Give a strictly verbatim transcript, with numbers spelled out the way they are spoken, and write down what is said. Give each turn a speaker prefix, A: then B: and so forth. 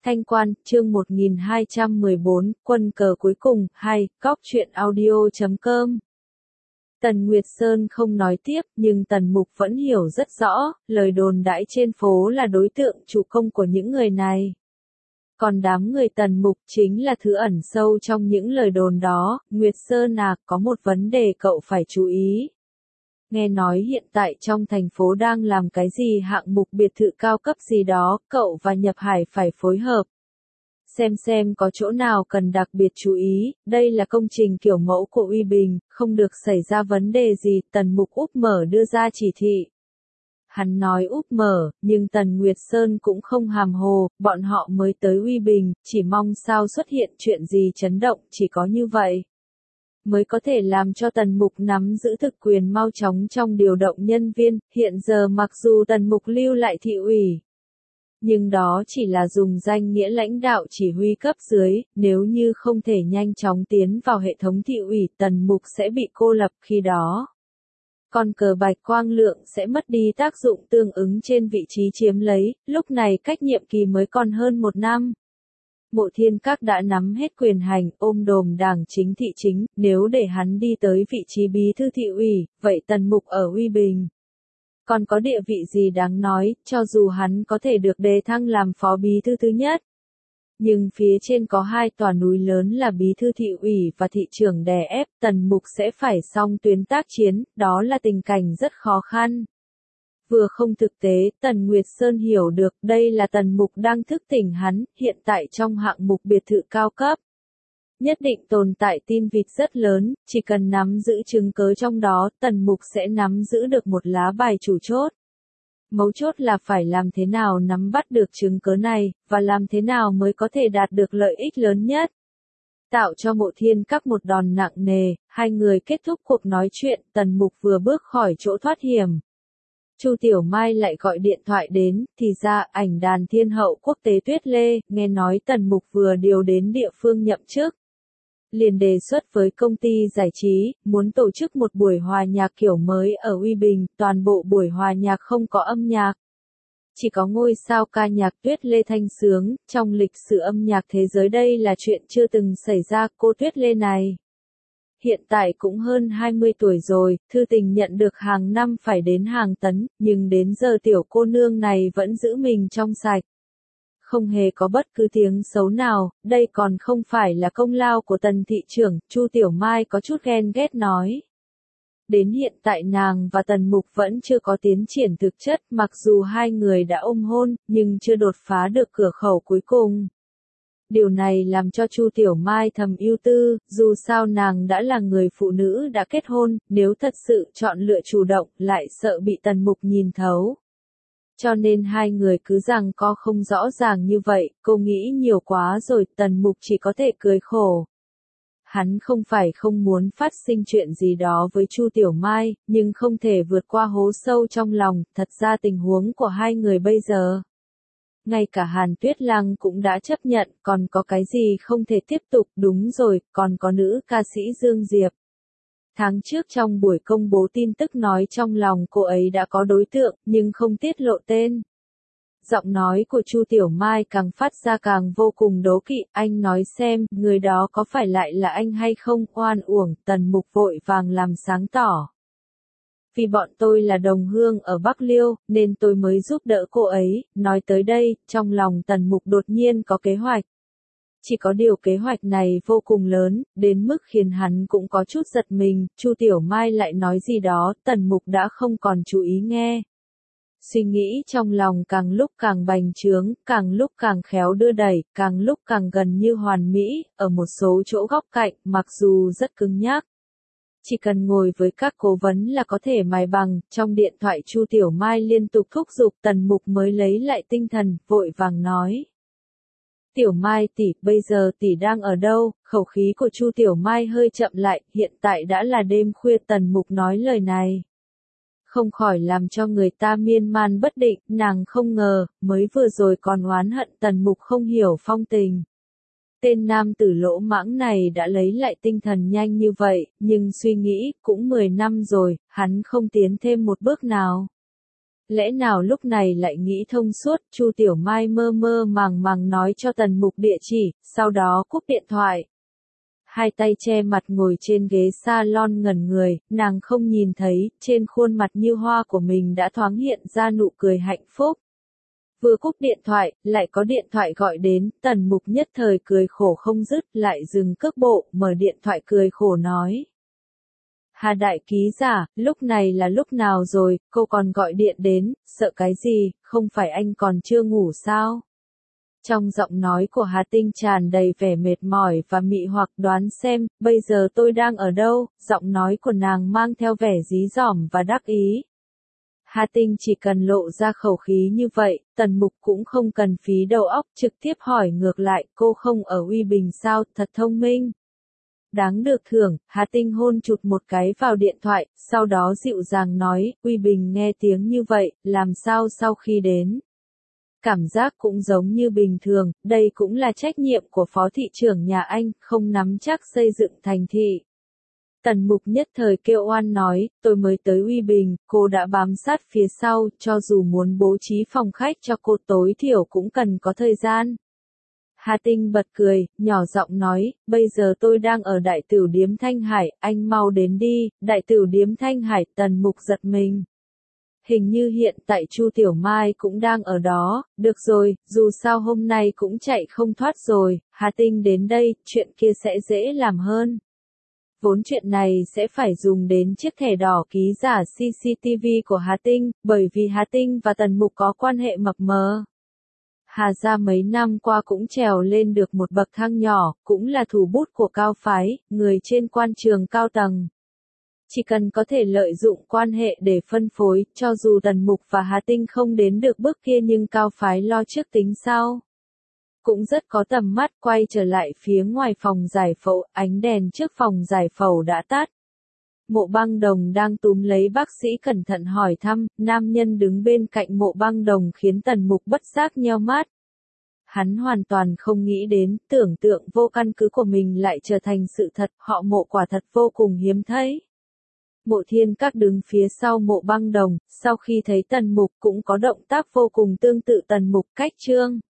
A: Thanh Quan, chương một nghìn hai trăm mười bốn, quân cờ cuối cùng, hai, góc truyện audio chấm com. Tần Nguyệt Sơn không nói tiếp, nhưng Tần Mục vẫn hiểu rất rõ, lời đồn đãi trên phố là đối tượng chủ công của những người này. Còn đám người Tần Mục chính là thứ ẩn sâu trong những lời đồn đó. Nguyệt Sơn à, có một vấn đề cậu phải chú ý. Nghe nói hiện tại trong thành phố đang làm cái gì hạng mục biệt thự cao cấp gì đó, cậu và Nhập Hải phải phối hợp. Xem xem có chỗ nào cần đặc biệt chú ý, đây là công trình kiểu mẫu của Uy Bình, không được xảy ra vấn đề gì, Tần Mục úp mở đưa ra chỉ thị. Hắn nói úp mở, nhưng Tần Nguyệt Sơn cũng không hàm hồ, bọn họ mới tới Uy Bình, chỉ mong sao xuất hiện chuyện gì chấn động, chỉ có như vậy mới có thể làm cho Tần Mục nắm giữ thực quyền mau chóng trong điều động nhân viên. Hiện giờ mặc dù Tần Mục lưu lại thị ủy, nhưng đó chỉ là dùng danh nghĩa lãnh đạo chỉ huy cấp dưới, nếu như không thể nhanh chóng tiến vào hệ thống thị ủy, Tần Mục sẽ bị cô lập, khi đó con cờ Bạch Quang Lượng sẽ mất đi tác dụng tương ứng trên vị trí chiếm lấy, lúc này cách nhiệm kỳ mới còn hơn một năm. Mộ Thiên Các đã nắm hết quyền hành, ôm đồm đảng chính thị chính, nếu để hắn đi tới vị trí bí thư thị ủy, vậy Tần Mục ở Uy Bình còn có địa vị gì đáng nói, cho dù hắn có thể được đề thăng làm phó bí thư thứ nhất. Nhưng phía trên có hai tòa núi lớn là bí thư thị ủy và thị trưởng đè ép, Tần Mục sẽ phải song tuyến tác chiến, đó là tình cảnh rất khó khăn. Vừa không thực tế, Tần Nguyệt Sơn hiểu được, đây là Tần Mục đang thức tỉnh hắn, hiện tại trong hạng mục biệt thự cao cấp. Nhất định tồn tại tin vịt rất lớn, chỉ cần nắm giữ chứng cớ trong đó, Tần Mục sẽ nắm giữ được một lá bài chủ chốt. Mấu chốt là phải làm thế nào nắm bắt được chứng cớ này, và làm thế nào mới có thể đạt được lợi ích lớn nhất. Tạo cho Mộ Thiên Các một đòn nặng nề, hai người kết thúc cuộc nói chuyện, Tần Mục vừa bước khỏi chỗ thoát hiểm. Chu Tiểu Mai lại gọi điện thoại đến, thì ra ảnh đàn thiên hậu quốc tế Tuyết Lê, nghe nói Tần Mục vừa điều đến địa phương nhậm chức. Liền đề xuất với công ty giải trí, muốn tổ chức một buổi hòa nhạc kiểu mới ở Uy Bình, toàn bộ buổi hòa nhạc không có âm nhạc. Chỉ có ngôi sao ca nhạc Tuyết Lê thanh sướng, trong lịch sử âm nhạc thế giới đây là chuyện chưa từng xảy ra. Cô Tuyết Lê này hiện tại cũng hơn hai mươi tuổi rồi, thư tình nhận được hàng năm phải đến hàng tấn, nhưng đến giờ tiểu cô nương này vẫn giữ mình trong sạch. Không hề có bất cứ tiếng xấu nào, đây còn không phải là công lao của Tần thị trưởng, Chu Tiểu Mai có chút ghen ghét nói. Đến hiện tại nàng và Tần Mục vẫn chưa có tiến triển thực chất, mặc dù hai người đã ôm hôn, nhưng chưa đột phá được cửa khẩu cuối cùng. Điều này làm cho Chu Tiểu Mai thầm ưu tư, dù sao nàng đã là người phụ nữ đã kết hôn, nếu thật sự chọn lựa chủ động, lại sợ bị Tần Mục nhìn thấu. Cho nên hai người cứ rằng co không rõ ràng như vậy, cô nghĩ nhiều quá rồi, Tần Mục chỉ có thể cười khổ. Hắn không phải không muốn phát sinh chuyện gì đó với Chu Tiểu Mai, nhưng không thể vượt qua hố sâu trong lòng, thật ra tình huống của hai người bây giờ. Ngay cả Hàn Tuyết Lăng cũng đã chấp nhận, còn có cái gì không thể tiếp tục, đúng rồi, còn có nữ ca sĩ Dương Diệp. Tháng trước trong buổi công bố tin tức nói trong lòng cô ấy đã có đối tượng, nhưng không tiết lộ tên. Giọng nói của Chu Tiểu Mai càng phát ra càng vô cùng đố kỵ, anh nói xem, người đó có phải lại là anh hay không, oan uổng, Tần Mục vội vàng làm sáng tỏ. Vì bọn tôi là đồng hương ở Bắc Liêu, nên tôi mới giúp đỡ cô ấy, nói tới đây, trong lòng Tần Mục đột nhiên có kế hoạch. Chỉ có điều kế hoạch này vô cùng lớn, đến mức khiến hắn cũng có chút giật mình, Chu Tiểu Mai lại nói gì đó, Tần Mục đã không còn chú ý nghe. Suy nghĩ trong lòng càng lúc càng bành trướng, càng lúc càng khéo đưa đẩy, càng lúc càng gần như hoàn mỹ, ở một số chỗ góc cạnh, mặc dù rất cứng nhắc. Chỉ cần ngồi với các cố vấn là có thể mài bằng, trong điện thoại Chu Tiểu Mai liên tục thúc giục, Tần Mục mới lấy lại tinh thần, vội vàng nói. Tiểu Mai tỷ, bây giờ tỷ đang ở đâu? Khẩu khí của Chu Tiểu Mai hơi chậm lại, hiện tại đã là đêm khuya, Tần Mục nói lời này. Không khỏi làm cho người ta miên man bất định, nàng không ngờ, mới vừa rồi còn oán hận Tần Mục không hiểu phong tình. Tên nam tử lỗ mãng này đã lấy lại tinh thần nhanh như vậy, nhưng suy nghĩ, cũng mười năm rồi, hắn không tiến thêm một bước nào. lẽ nào lúc này lại nghĩ thông suốt, Chu Tiểu Mai mơ mơ màng màng nói cho Tần Mục địa chỉ, sau đó cúp điện thoại. Hai tay che mặt ngồi trên ghế salon ngẩn người, nàng không nhìn thấy, trên khuôn mặt như hoa của mình đã thoáng hiện ra nụ cười hạnh phúc. Vừa cúp điện thoại, lại có điện thoại gọi đến, Tần Mục nhất thời cười khổ không dứt, lại dừng cước bộ, mở điện thoại cười khổ nói. Hà đại ký giả, lúc này là lúc nào rồi, cô còn gọi điện đến, sợ cái gì, không phải anh còn chưa ngủ sao? Trong giọng nói của Hà Tinh tràn đầy vẻ mệt mỏi và mị hoặc, đoán xem, bây giờ tôi đang ở đâu, giọng nói của nàng mang theo vẻ dí dỏm và đắc ý. Hà Tinh chỉ cần lộ ra khẩu khí như vậy, Tần Mục cũng không cần phí đầu óc, trực tiếp hỏi ngược lại, cô không ở Uy Bình sao, thật thông minh. Đáng được thưởng, Hà Tinh hôn chụt một cái vào điện thoại, sau đó dịu dàng nói, Uy Bình nghe tiếng như vậy, làm sao sau khi đến. Cảm giác cũng giống như bình thường, đây cũng là trách nhiệm của phó thị trưởng nhà anh, không nắm chắc xây dựng thành thị. Tần Mục nhất thời kêu oan nói, tôi mới tới Uy Bình, cô đã bám sát phía sau, cho dù muốn bố trí phòng khách cho cô tối thiểu cũng cần có thời gian. Hà Tinh bật cười, nhỏ giọng nói, bây giờ tôi đang ở Đại Tửu Điếm Thanh Hải, anh mau đến đi, Đại Tửu Điếm Thanh Hải. Tần Mục giật mình. Hình như hiện tại Chu Tiểu Mai cũng đang ở đó, được rồi, dù sao hôm nay cũng chạy không thoát rồi, Hà Tinh đến đây, chuyện kia sẽ dễ làm hơn. Vốn chuyện này sẽ phải dùng đến chiếc thẻ đỏ ký giả xê xê tê vê của Hà Tinh, bởi vì Hà Tinh và Tần Mục có quan hệ mập mờ. Hà gia mấy năm qua cũng trèo lên được một bậc thang nhỏ, cũng là thủ bút của cao phái, người trên quan trường cao tầng. Chỉ cần có thể lợi dụng quan hệ để phân phối, cho dù Tần Mục và Hà Tinh không đến được bước kia nhưng cao phái lo trước tính sau. Cũng rất có tầm mắt, quay trở lại phía ngoài phòng giải phẫu, ánh đèn trước phòng giải phẫu đã tắt. Mộ Băng Đồng đang túm lấy bác sĩ cẩn thận hỏi thăm, nam nhân đứng bên cạnh Mộ Băng Đồng khiến Tần Mục bất giác nheo mắt. Hắn hoàn toàn không nghĩ đến, tưởng tượng vô căn cứ của mình lại trở thành sự thật, họ Mộ quả thật vô cùng hiếm thấy. Mộ Thiên Các đứng phía sau Mộ Băng Đồng, sau khi thấy Tần Mục cũng có động tác vô cùng tương tự Tần Mục, cách trương.